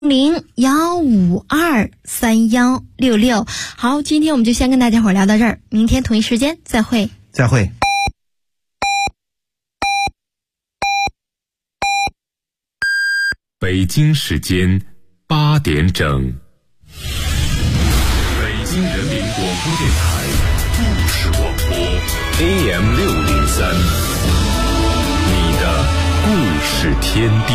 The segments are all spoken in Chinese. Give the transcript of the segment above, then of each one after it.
01523166。好，今天我们就先跟大家伙聊到这儿，明天同一时间再会。 再会。 北京时间8点整，北京人民广播电台故事广播 AM603， 你的故事天地。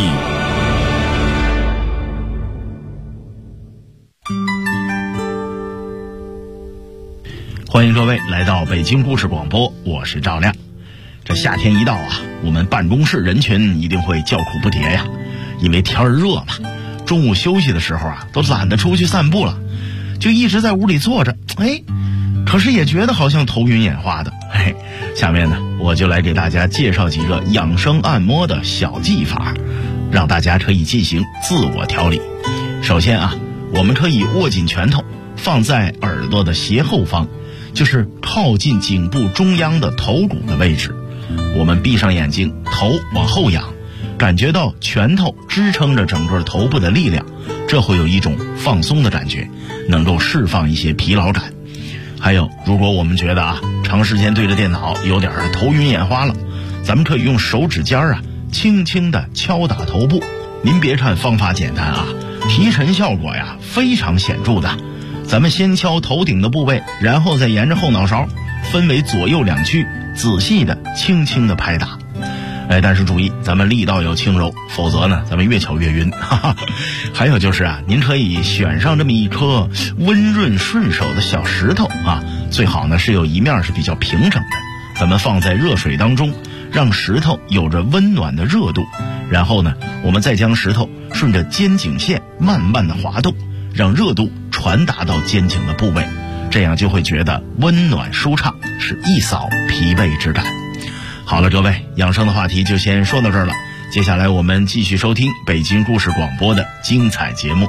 欢迎各位来到北京故事广播，我是赵亮。这夏天一到啊，我们办公室人群一定会叫苦不迭呀，因为天儿热嘛，中午休息的时候啊，都懒得出去散步了，就一直在屋里坐着，可是也觉得好像头晕眼花的。下面呢，我就来给大家介绍几个养生按摩的小技法，让大家可以进行自我调理。首先啊，我们可以握紧拳头，放在耳朵的斜后方，就是靠近颈部中央的头骨的位置。我们闭上眼睛，头往后仰，感觉到拳头支撑着整个头部的力量，这会有一种放松的感觉，能够释放一些疲劳感。还有，如果我们觉得长时间对着电脑有点头晕眼花了，咱们可以用手指尖轻轻地敲打头部。您别看方法简单提神效果非常显著的。咱们先敲头顶的部位，然后再沿着后脑勺分为左右两区，仔细的轻轻的拍打。但是注意，咱们力道要轻柔，否则呢咱们越敲越晕。还有就是您可以选上这么一颗温润顺手的小石头最好呢是有一面是比较平整的，咱们放在热水当中，让石头有着温暖的热度，然后呢我们再将石头顺着肩颈线慢慢的滑动，让热度传达到肩颈的部位，这样就会觉得温暖舒畅，是一扫疲惫之感。好了，各位，养生的话题就先说到这儿了，接下来我们继续收听北京故事广播的精彩节目。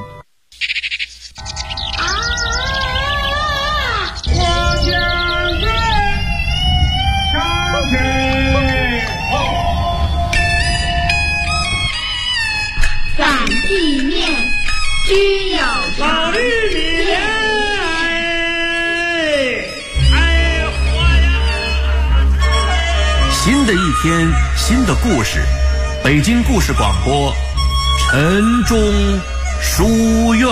擀地面须有老绿脸， 新的一天，新的故事，北京故事广播，晨钟书院。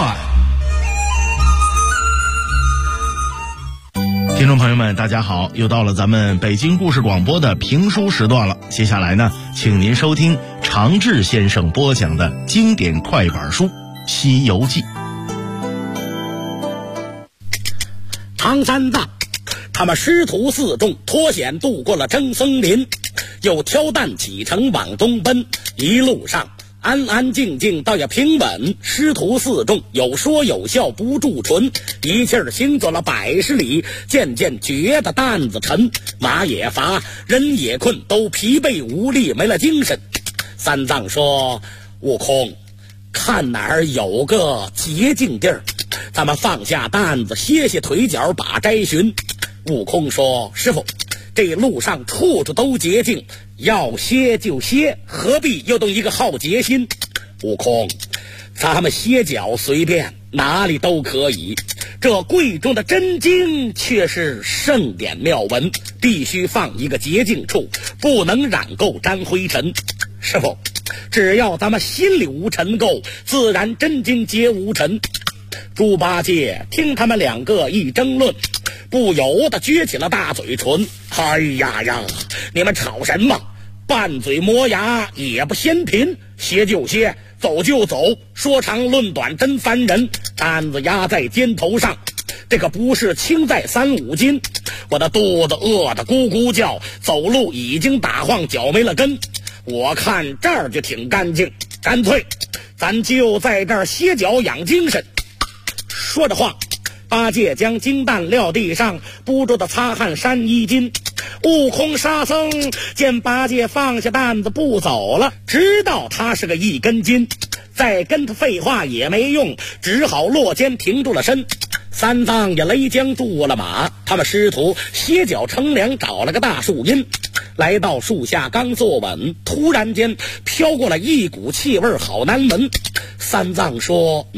听众朋友们大家好，又到了咱们北京故事广播的评书时段了。接下来呢，请您收听常志先生播讲的经典快板书《西游记》。 唐三藏他们师徒四众脱险渡过了征森林，又挑担启程往东奔，一路上安安静静倒也平稳，师徒四众有说有笑不住唇，一气儿行走了100里，渐渐觉得担子沉，马也乏，人也困，都疲惫无力，没了精神。三藏说：悟空，看哪儿有个捷径地儿，咱们放下担子，歇歇腿脚，把斋寻。悟空说：师傅，这路上处处都捷径，要歇就歇，何必又动一个好劫心？悟空，咱们歇脚随便，哪里都可以，这贵重的真经却是圣典妙文，必须放一个洁净处，不能染垢沾灰尘。师傅，只要咱们心里无尘垢，自然真经皆无尘。猪八戒听他们两个一争论，不由得撅起了大嘴唇。哎呀呀，你们吵什么？拌嘴磨牙也不嫌贫，歇就歇，走就走，说长论短真烦人。担子压在肩头上，这个不是轻在3、5斤，我的肚子饿得咕咕叫，走路已经打晃，脚没了根。我看这儿就挺干净，干脆咱就在这儿歇脚养精神。说着话，八戒将金担撂地上，不住的擦汗扇衣襟。悟空沙僧见八戒放下担子不走了，知道他是个一根筋，再跟他废话也没用，只好落肩停住了身。三藏也勒缰住了马，他们师徒歇脚乘凉，找了个大树荫， 来到树下刚坐稳，突然间飘过来一股气味好难闻。三藏说：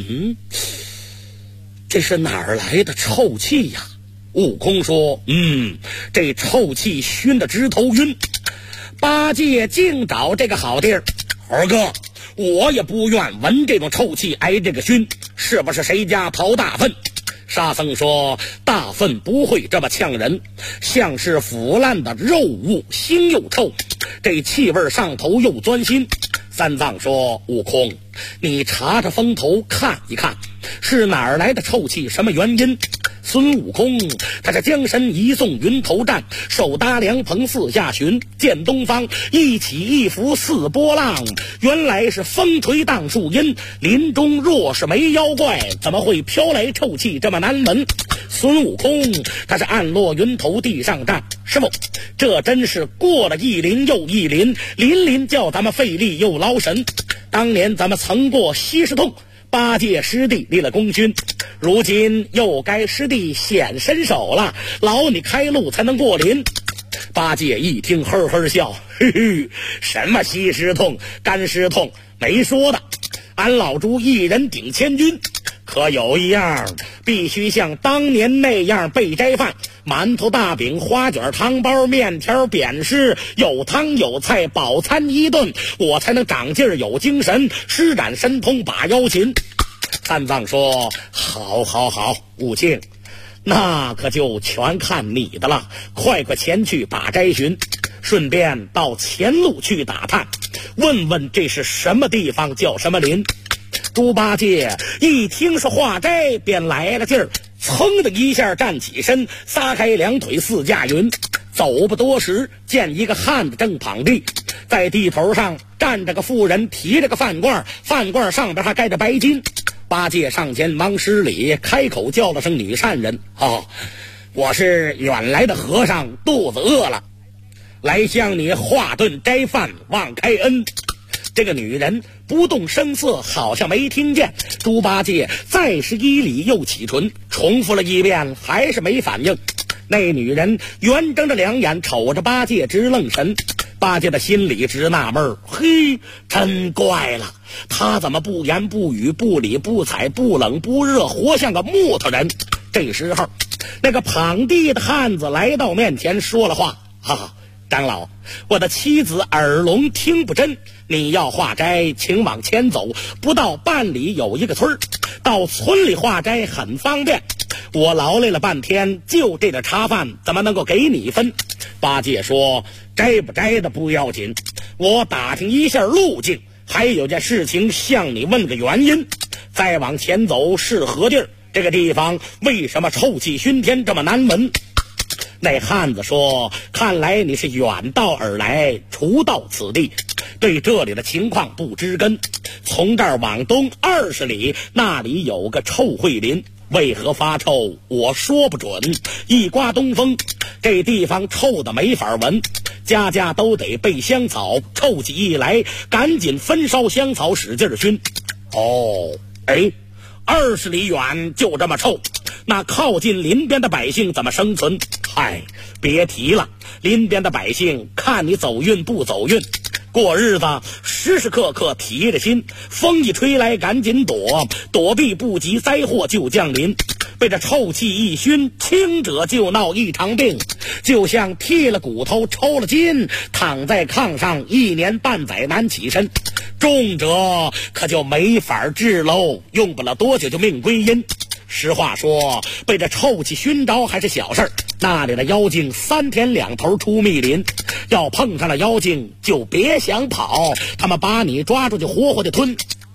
这是哪儿来的臭气呀？悟空说：这臭气熏得直头晕。八戒净找这个好地儿，猴哥，我也不愿闻这种臭气，挨这个熏，是不是谁家刨大粪？沙僧说：大粪不会这么呛人，像是腐烂的肉物，腥又臭，这气味上头又钻心。三藏说：悟空，你查查风头看一看，是哪儿来的臭气，什么原因？孙悟空他是将身一纵云头站，手搭凉棚四下寻，见东方一起一伏四波浪，原来是风吹荡树荫，林中若是没妖怪，怎么会飘来臭气这么难闻？孙悟空他是暗落云头地上站，师傅，这真是过了一林又一林，林林叫咱们费力又劳神。当年咱们曾过西石洞，八戒师弟立了功勋，如今又该师弟显身手了，劳你开路才能过林。八戒一听呵呵笑，什么西石痛干石痛，没说的，俺老猪一人顶千军，可有一样，必须像当年那样备斋饭，馒头大饼花卷汤包面条扁食，有汤有菜，饱餐一顿，我才能长劲儿有精神，施展神通把妖擒。三藏说：好好好，悟净，那可就全看你的了，快前去把斋寻，顺便到前路去打探，问问这是什么地方，叫什么林。猪八戒一听是化斋，便来了劲儿，噌的一下站起身，撒开两腿四架云，走不多时，见一个汉子正躺地，在地头上站着个妇人，提着个饭罐，饭罐上边还盖着白巾。八戒上前忙施礼，开口叫了声女善人：我是远来的和尚，肚子饿了，来向你化顿斋饭，望开恩。这个女人不动声色，好像没听见。猪八戒再是一礼又启唇，重复了一遍，还是没反应。那女人圆睁着两眼瞅着八戒直愣神。八戒的心里直纳闷，嘿，真怪了，他怎么不言不语，不理不睬，不冷不热，活像个木头人。这时候那个躺地的汉子来到面前，说了话：长老，我的妻子耳聋听不真，你要化斋，请往前走，不到半里有一个村，到村里化斋很方便，我劳累了半天，就这点茶饭怎么能够给你分？八戒说：摘不摘的不要紧，我打听一下路径，还有件事情向你问个原因。再往前走是何地儿？这个地方为什么臭气熏天，这么难闻？那汉子说：看来你是远道而来，初到此地，对这里的情况不知根。从这儿往东20里，那里有个臭秽林，为何发臭我说不准，一刮东风，这地方臭的没法闻，家家都得备香草，臭气一来赶紧焚烧香草使劲熏。20里远就这么臭，那靠近林边的百姓怎么生存？别提了，林边的百姓看你走运不走运，过日子时时刻刻提着心，风一吹来赶紧躲避不及灾祸就降临。被这臭气一熏，轻者就闹一场病，就像剔了骨头抽了筋，躺在炕上1年半载难起身，重者可就没法治喽，用不了多久就命归阴。实话说，被这臭气熏着还是小事儿，那里的妖精3天2头出密林，要碰上了妖精就别想跑，他们把你抓住就活活的吞。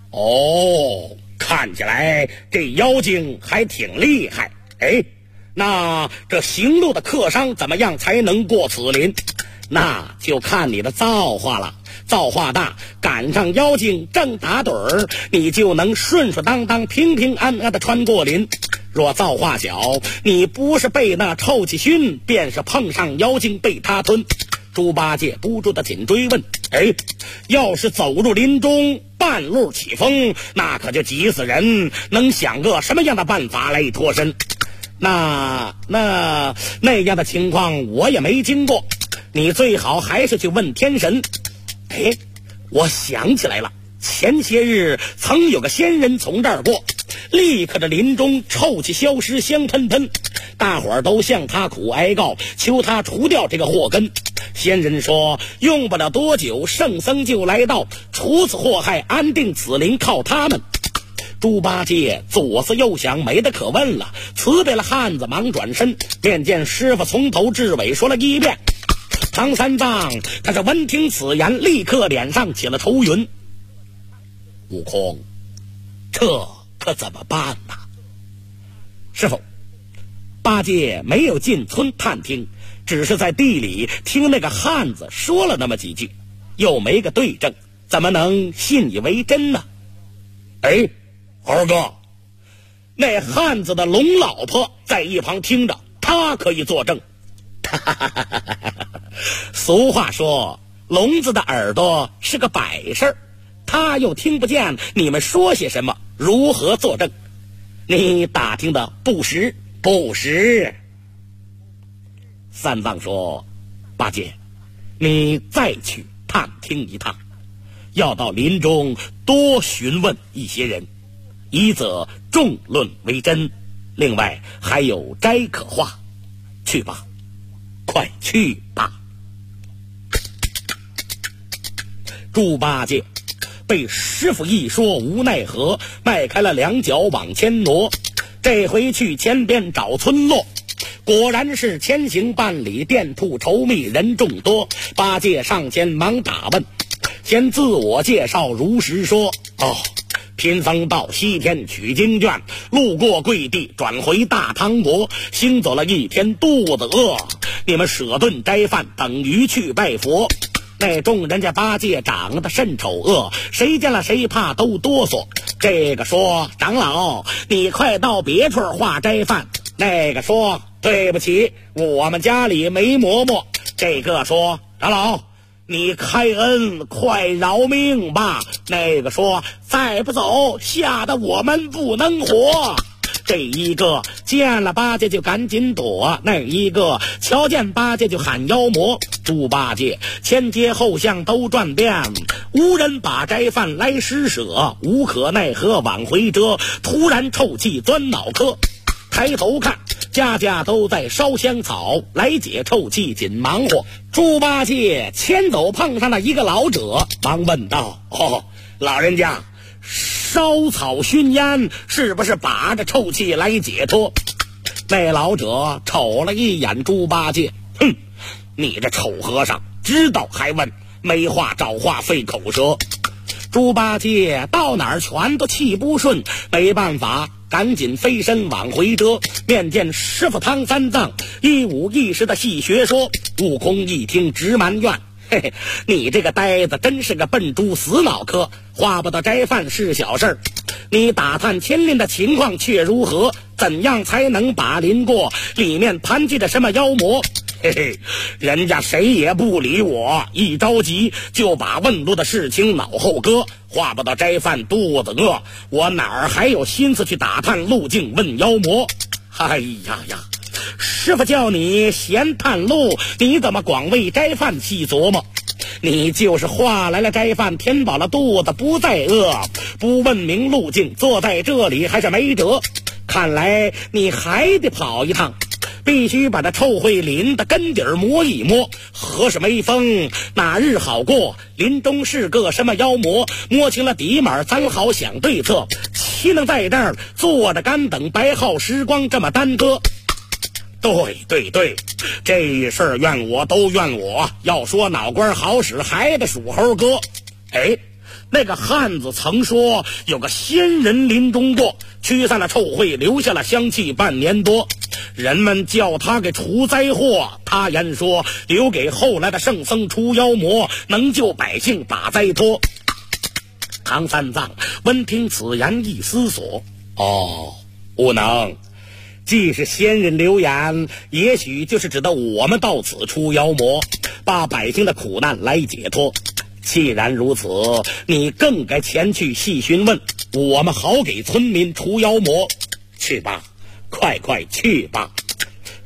看起来这妖精还挺厉害。那这行路的客商怎么样才能过此林？那就看你的造化了，造化大，赶上妖精正打盹儿，你就能顺顺当当平平安安的穿过林。若造化小，你不是被那臭气熏，便是碰上妖精被他吞。猪八戒不住的紧追问：要是走入林中半路起风，那可就急死人，能想个什么样的办法来脱身？那样的情况我也没经过， 你最好还是去问天神。哎，我想起来了，前些日曾有个仙人从这儿过，立刻这林中臭气消失，香喷喷，大伙儿都向他苦哀告，求他除掉这个祸根。仙人说用不了多久，圣僧就来到，除此祸害，安定此林靠他们。猪八戒左思右想，没得可问了，辞别了汉子，忙转身面见师傅，从头至尾说了一遍。唐三藏他是闻听此言，立刻脸上起了愁云。悟空，这可怎么办呢？师傅，八戒没有进村探听，只是在地里听那个汉子说了那么几句，又没个对证，怎么能信以为真呢？哎，二哥，那汉子的龙老婆在一旁听着，他可以作证。俗话说，聋子的耳朵是个摆设，他又听不见你们说些什么，如何作证？你打听的不实。不实。三藏说，八戒，你再去探听一趟，要到林中多询问一些人，一则众论为真，另外还有斋可化。去吧，快去吧。猪八戒被师傅一说无奈何，迈开了两脚往前挪。这回去前边找村落，果然是前行半里，店铺稠密，人众多。八戒上前忙打问，先自我介绍，如实说：贫僧到西天取经卷，路过贵地，转回大唐国，行走了一天，肚子饿，你们舍顿斋饭，等于去拜佛。那众人家八戒长得甚丑恶，谁见了谁怕都哆嗦。这个说，长老你快到别处化斋饭。那个说，对不起，我们家里没馍馍。这个说，长老你开恩，快饶命吧。那个说，再不走，吓得我们不能活。这一个见了八戒就赶紧躲，那一个瞧见八戒就喊妖魔。猪八戒前街后巷都转遍，无人把斋饭来施舍，无可奈何往回折，突然臭气钻脑壳。抬头看，家家都在烧香草，来解臭气紧忙活。猪八戒前走碰上了一个老者，忙问道：老人家，烧草熏烟是不是把着臭气来解脱？那老者瞅了一眼猪八戒，哼，你这臭和尚知道还问，没话找话费口舌。猪八戒到哪儿全都气不顺，没办法，赶紧飞身往回折，面见师傅唐三藏，一五一十的细学说。悟空一听直埋怨，嘿嘿，你这个呆子真是个笨猪死脑壳，花不得斋饭是小事儿，你打探千林的情况却如何？怎样才能把林过？里面盘踞着什么妖魔？嘿嘿，人家谁也不理我，一着急就把问路的事情脑后搁，花不到斋饭肚子饿，我哪儿还有心思去打探路径问妖魔？哎呀呀，师傅叫你闲探路，你怎么光为斋饭细琢磨？你就是化来了斋饭，填饱了肚子，不再饿，不问明路径，坐在这里还是没辙。看来你还得跑一趟，必须把这臭秽林的根底儿摸一摸。何时没风，哪日好过？林中是个什么妖魔？摸清了底码，咱好想对策。岂能在这儿坐着干等白耗时光，这么耽搁？对，这事儿怨我都怨我。要说脑瓜好使，还得属猴哥。哎，那个汉子曾说有个仙人林中过，驱散了臭秽，留下了香气半年多，人们叫他给除灾祸。他言说留给后来的圣僧除妖魔，能救百姓把灾脱。唐三藏闻听此言一思索，不能，既是仙人留言，也许就是指的我们到此除妖魔，把百姓的苦难来解脱。既然如此，你更该前去细询问，我们好给村民除妖魔。去吧，快去吧。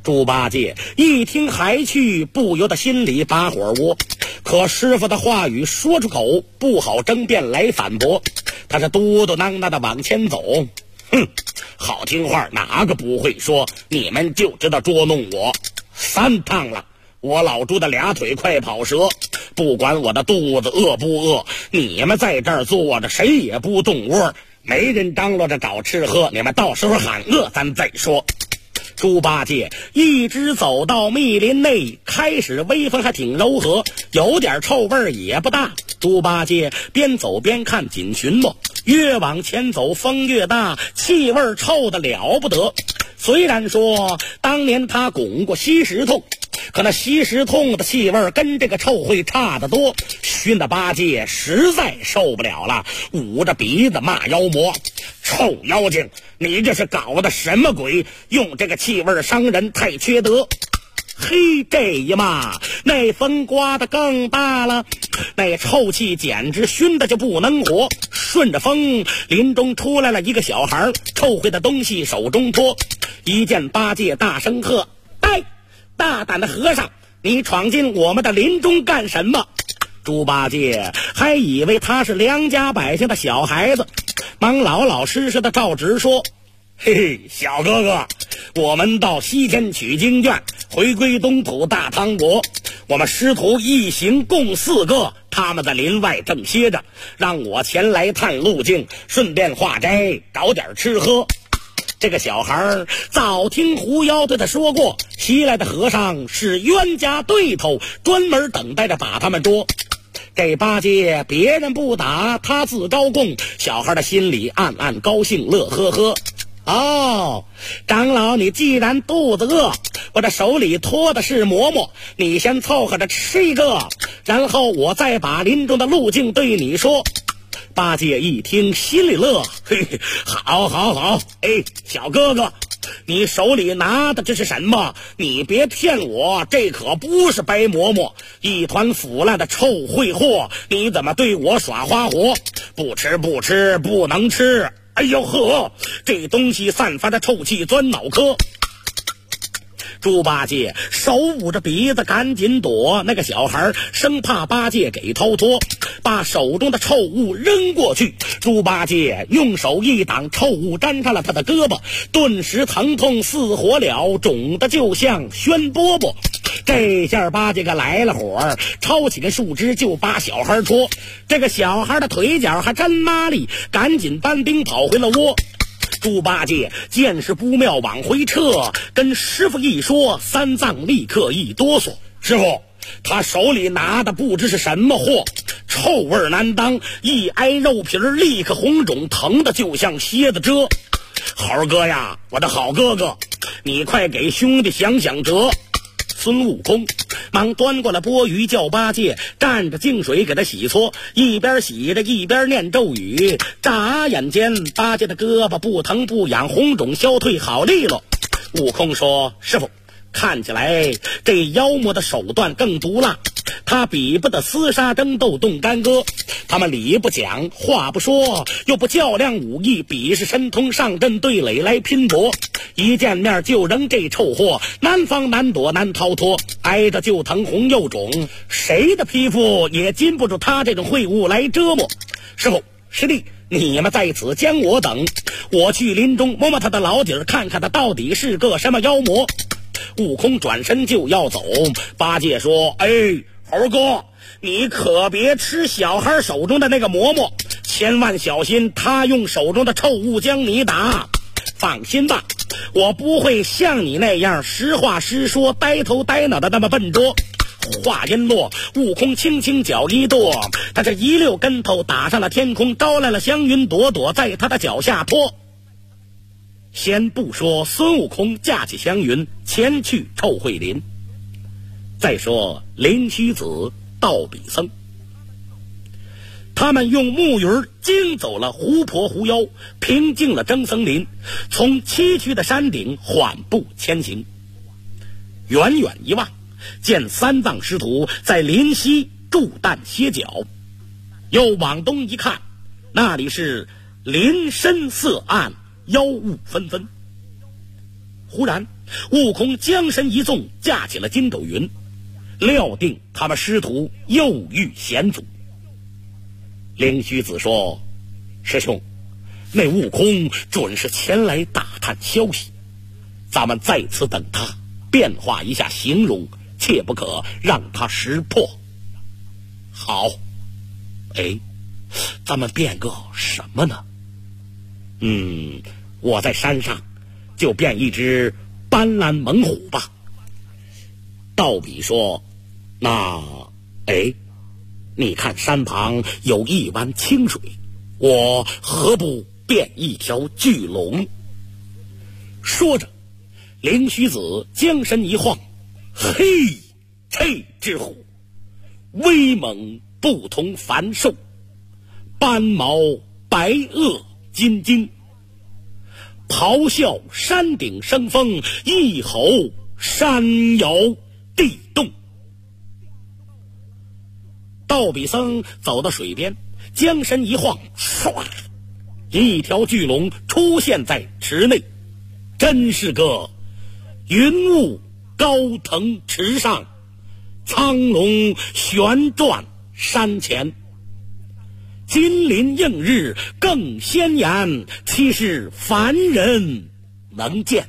猪八戒一听还去，不由得心里把火窝。可师傅的话语说出口，不好争辩来反驳。他是嘟嘟囔囔的往前走。好听话哪个不会说？你们就知道捉弄我。3趟了，我老猪的2腿快跑折，不管我的肚子饿不饿，你们在这儿坐着，谁也不动窝，没人张罗着找吃喝，你们到时候喊饿咱再说。猪八戒一直走到密林内，开始微风还挺柔和，有点臭味也不大。猪八戒边走边看，紧寻摸，越往前走风越大，气味臭得了不得。虽然说当年他拱过西石痛，可那西石痛的气味跟这个臭会差得多，熏得八戒实在受不了了，捂着鼻子骂妖魔：臭妖精，你这是搞的什么鬼？用这个气味伤人，太缺德。嘿，这一骂，那风刮得更大了，那臭气简直熏得就不能活。顺着风，林中出来了一个小孩，臭灰的东西手中托，一见八戒，大声喝：哎，大胆的和尚，你闯进我们的林中干什么？猪八戒还以为他是良家百姓的小孩子，忙老老实实的照直说：嘿嘿，小哥哥，我们到西天取经卷，回归东土大唐国，我们师徒一行共4个，他们在林外正歇着，让我前来探路径，顺便化斋，找点吃喝。这个小孩早听狐妖对他说过，西来的和尚是冤家对头，专门等待着把他们捉。这八戒别人不打，他自招供，小孩的心里暗暗高兴，乐呵呵。哦，长老，你既然肚子饿，我这手里托的是馍馍，你先凑合着吃一个，然后我再把林中的路径对你说。八戒一听心里乐，嘿嘿，好，哎，小哥哥，你手里拿的这是什么？你别骗我，这可不是白馍馍，一团腐烂的臭秽货，你怎么对我耍花活？不吃，不能吃。哎呦呵，这东西散发的臭气钻脑壳。猪八戒手捂着鼻子赶紧躲，那个小孩生怕八戒给逃脱，把手中的臭物扔过去。猪八戒用手一挡，臭物沾上了他的胳膊，顿时疼痛似火燎，肿得就像宣饽饽。这下八戒个来了火，抄起个树枝就把小孩戳。这个小孩的腿脚还真麻利，赶紧搬兵跑回了窝。猪八戒见势不妙，往回撤，跟师傅一说，三藏立刻一哆嗦：师傅，他手里拿的不知是什么货，臭味难当，一挨肉皮立刻红肿，疼的就像蝎子蛰。猴哥呀，我的好哥哥，你快给兄弟想想辙。孙悟空忙端过了钵盂，叫八戒蘸着净水给他洗搓，一边洗着一边念咒语。眨眼间，八戒的胳膊不疼不痒，红肿消退，好利落。悟空说：师傅，看起来这妖魔的手段更毒辣，他比不得厮杀争斗动干戈，他们理不讲，话不说，又不较量武艺，比试神通，上阵对垒来拼搏，一见面就扔这臭货，难防难躲难逃脱，挨着就疼，红又肿，谁的皮肤也禁不住他这种秽物来折磨。师傅师弟，你们在此将我等，我去林中摸摸他的老底儿，看看他到底是个什么妖魔。悟空转身就要走，八戒说：哎，猴哥，你可别吃小孩手中的那个馍馍，千万小心他用手中的臭物将你打。放心吧，我不会像你那样实话实说，呆头呆脑的那么笨拙。话音落，悟空轻轻脚一跺，他这一溜跟头打上了天空，招来了祥云朵朵在他的脚下拖。先不说孙悟空架起祥云前去臭秽林，再说灵虚子、道比僧，他们用木鱼惊走了狐婆狐妖，平静了征僧林，从崎岖的山顶缓步前行。远远一望，见三藏师徒在林溪筑担歇脚，又往东一看，那里是林深色暗，妖雾纷纷。 忽然悟空将身一纵，架起了筋斗云，料定他们师徒又遇险阻。灵虚子说：师兄，那悟空准是前来打探消息，咱们在此等他，变化一下形容，切不可让他识破。好，咱们变个什么呢？我在山上就变一只斑斓猛虎吧。道比说：那你看山旁有一湾清水，我何不变一条巨龙？说着，灵虚子将身一晃，嘿，这只虎威猛不同凡兽，斑毛白垩金睛，咆哮山顶生风，一吼山摇地动。道比僧走到水边，将身一晃，唰，一条巨龙出现在池内，真是个云雾高腾池上，苍龙旋转山前，金鳞映日更鲜艳，岂是凡人能见？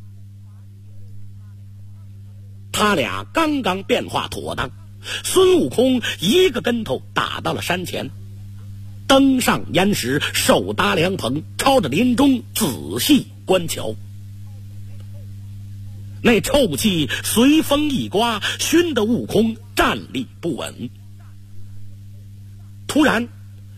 他俩刚刚变化妥当，孙悟空一个跟头打到了山前，登上岩石，手搭凉棚，朝着林中仔细观瞧。那臭气随风一刮，熏得悟空站立不稳。突然，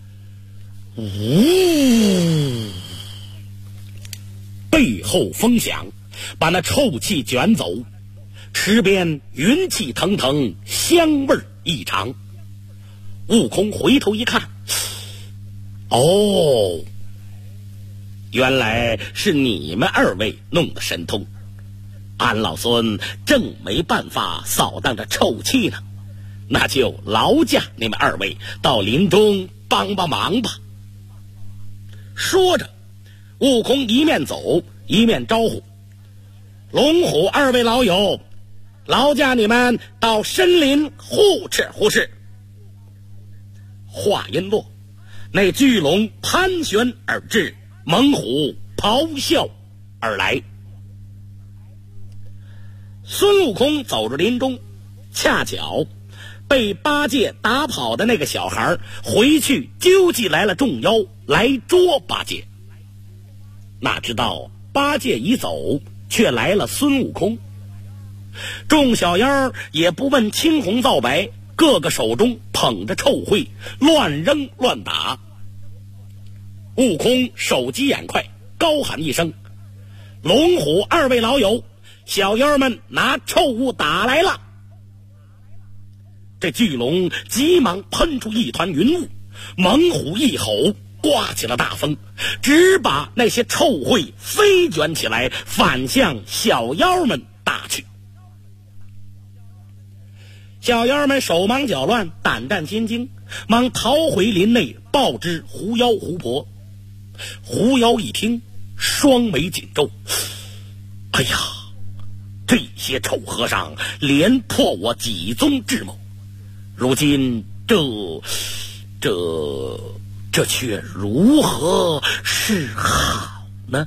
背后风响，把那臭气卷走，池边云气腾腾，香味异常。悟空回头一看，原来是你们二位弄的神通，俺老孙正没办法扫荡这臭气呢，那就劳驾你们二位到林中帮帮忙吧。说着，悟空一面走一面招呼：龙虎二位老友，劳驾你们到深林护持护持。话音落，那巨龙盘旋而至，猛虎咆哮而来。孙悟空走入林中，恰巧被八戒打跑的那个小孩回去纠集来了众妖来捉八戒。哪知道八戒一走，却来了孙悟空。众小妖也不问青红皂白，个个手中捧着臭秽，乱扔乱打。悟空手疾眼快，高喊一声：龙虎二位老友，小妖们拿臭物打来了。这巨龙急忙喷出一团云雾，猛虎一吼，刮起了大风，只把那些臭秽飞卷起来，反向小妖们打去。小妖们手忙脚乱，胆战心惊，忙逃回林内报知狐妖狐婆。狐妖一听，双眉紧皱，哎呀，这些臭和尚连破我几宗智谋，如今这却如何是好呢？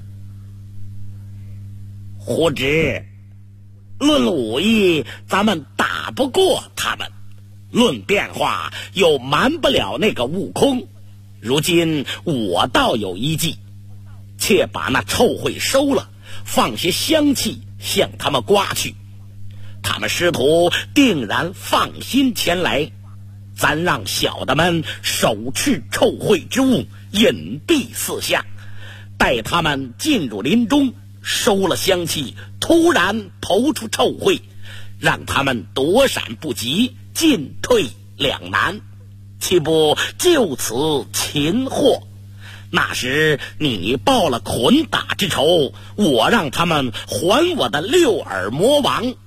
胡直，论武艺咱们打不过他们，论变化又瞒不了那个悟空。如今我倒有一计，且把那臭秽收了，放些香气向他们刮去，他们师徒定然放心前来。咱让小的们手持臭秽之物，隐蔽四下，待他们进入林中，收了香气，突然投出臭秽，让他们躲闪不及，进退两难，岂不就此擒获？那时你报了捆打之仇，我让他们还我的六耳魔王。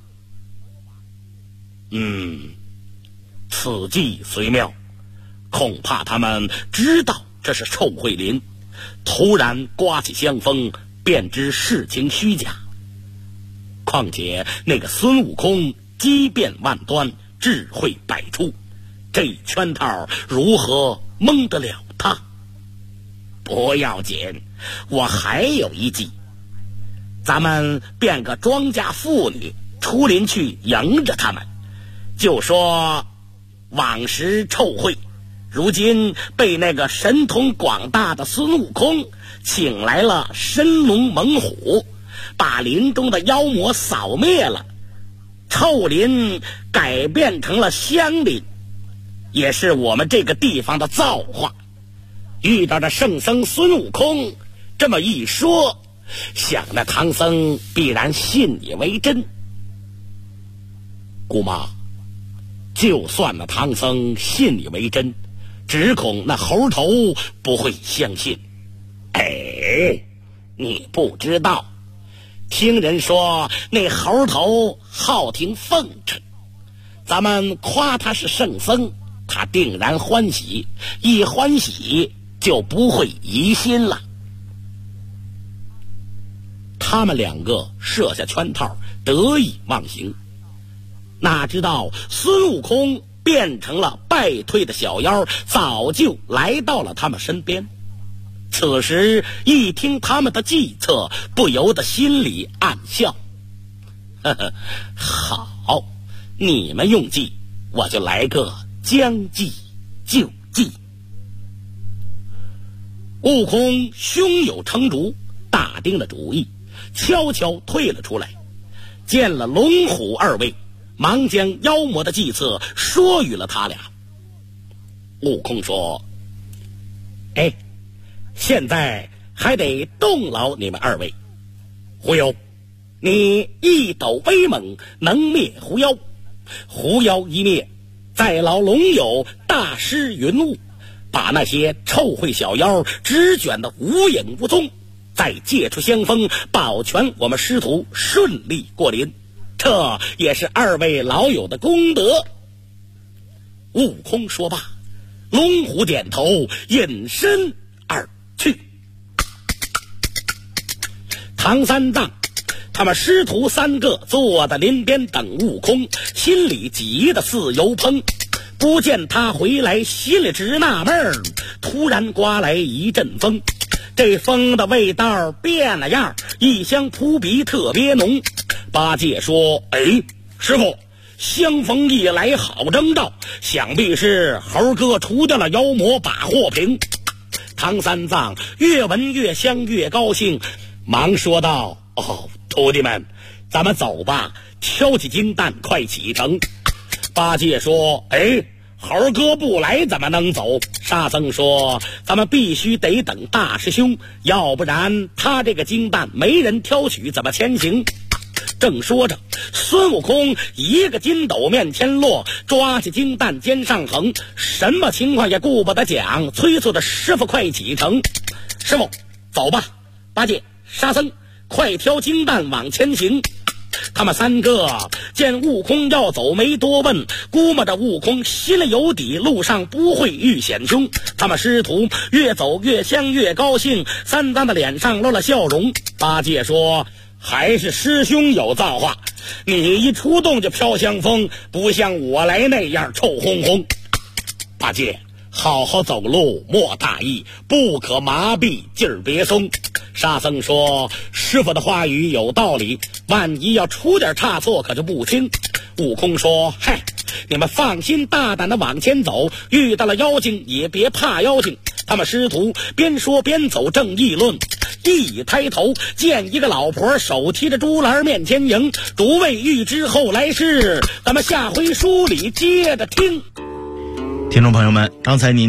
此计虽妙，恐怕他们知道这是臭秽林，突然刮起香风，便知事情虚假。 况且那个孙悟空机变万端，智慧百出，这圈套如何蒙得了他？不要紧，我还有一计，咱们变个庄稼妇女出林去迎着他们，就说往时臭秽，如今被那个神通广大的孙悟空请来了神龙猛虎，把林中的妖魔扫灭了，臭林改变成了香林，也是我们这个地方的造化。遇到这圣僧孙悟空这么一说，想那唐僧必然信以为真。姑妈，就算那唐僧信以为真，只恐那猴头不会相信。哎，你不知道，听人说那猴头好听奉承，咱们夸他是圣僧，他定然欢喜，一欢喜就不会疑心了。他们两个设下圈套，得意忘形，哪知道孙悟空变成了败退的小妖，早就来到了他们身边。此时一听他们的计策，不由得心里暗笑，呵呵，好，你们用计，我就来个将计就计。悟空胸有成竹，打定了主意，悄悄退了出来，见了龙虎二位，忙将妖魔的计策说与了他俩。悟空说：哎，现在还得动劳你们二位。狐妖，你一斗威猛，能灭狐妖，狐妖一灭，再劳龙友大施云雾，把那些臭秽小妖直卷得无影无踪，再借出香风，保全我们师徒顺利过林，这也是二位老友的功德。悟空说罢，龙虎点头，隐身而去。唐三藏他们师徒三个坐在林边等悟空，心里急得似油烹，不见他回来，心里直纳闷。突然刮来一阵风，这风的味道变了样，异香扑鼻，特别浓。八戒说：哎，师傅，相逢一来好征兆，想必是猴哥除掉了妖魔，把祸平。唐三藏越闻越香，越高兴，忙说道：哦，徒弟们，咱们走吧，挑起金担，快启程。八戒说：哎，猴哥不来怎么能走？沙僧说：咱们必须得等大师兄，要不然他这个金担没人挑取，怎么前行？正说着，孙悟空一个筋斗面前落，抓起金担肩上横，什么情况也顾不得讲，催促着师傅快启程。师傅，走吧！八戒、沙僧快挑金担往前行。他们三个见悟空要走，没多问，估摸着悟空心里有底，路上不会遇险凶。他们师徒越走越香，越高兴，三藏的脸上露了笑容。八戒说：还是师兄有造化，你一出动就飘香风，不像我来那样臭烘烘。八戒，好好走路，莫大意，不可麻痹，劲儿别松。沙僧说：师傅的话语有道理，万一要出点差错可就不轻。悟空说：嗨，你们放心大胆的往前走，遇到了妖精也别怕妖精。他们师徒边说边走，正议论，一抬头见一个老婆手提着竹篮面前迎，诸位欲知后来事，咱们下回书里接着听。 听众朋友们，刚才您